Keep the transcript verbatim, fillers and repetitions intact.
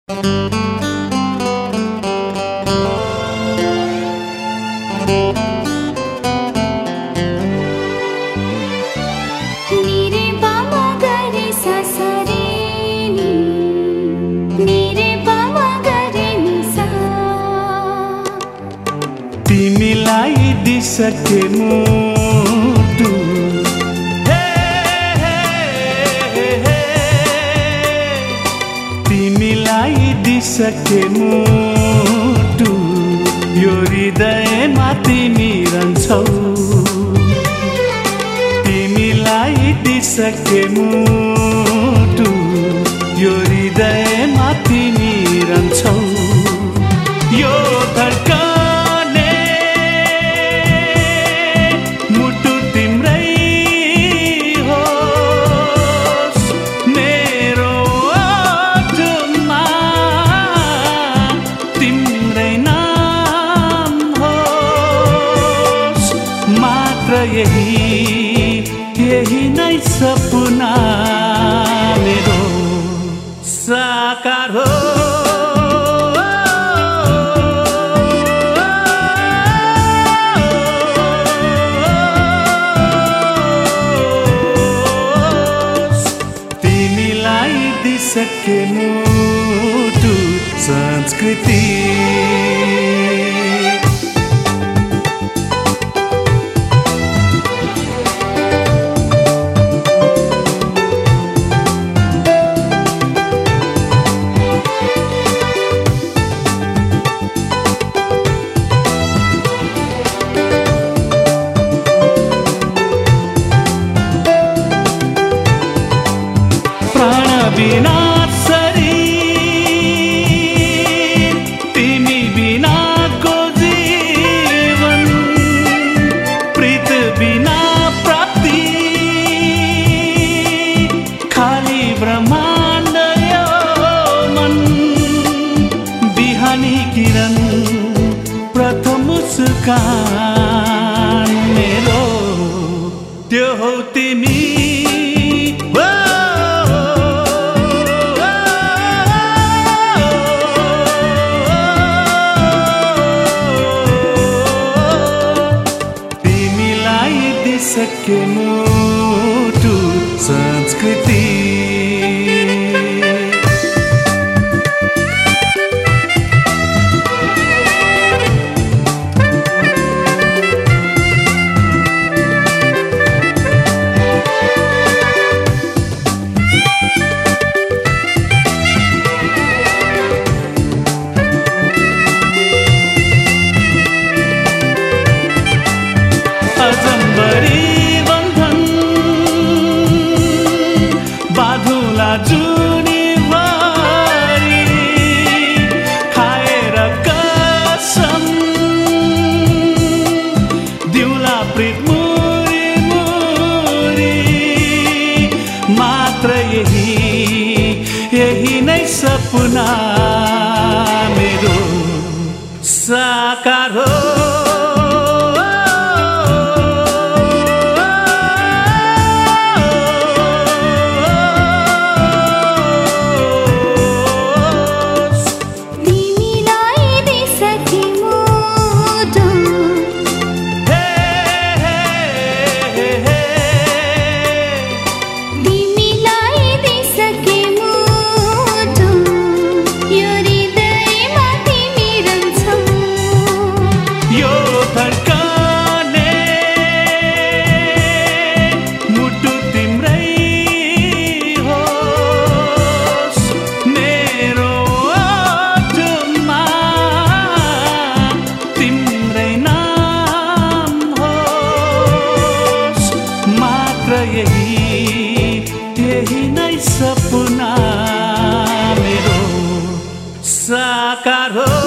तिमीलाई दिसके मुटु हे हे हे हे तिमीलाई दिसके मुटु यो हृदयमा तिमी रहन्छौ तिमीलाई दिसके मुटु यो हृदयमा तिमी रहन्छौ यो धड्कन यही यही नै सपना मेरो साकार हो तिमीलाई दिसके मुटु संस्कृति बिना शरीर तिमी बिनाको जीवन प्रीत बिना प्राप्ति खाली ब्रह्माण्ड यो मन बिहानी किरण प्रथम मुस्कान मेरो त्यो हो तिमी दिसके मुटु संस्कृति अजम्बरी बन्धन बाधुला जुनीभरि खाएर कसम दिउला प्रीत मुरी मुरी मात्र यही यही नै सपना मेरो साकार हो यही यही नै सपना मेरो साकार हो।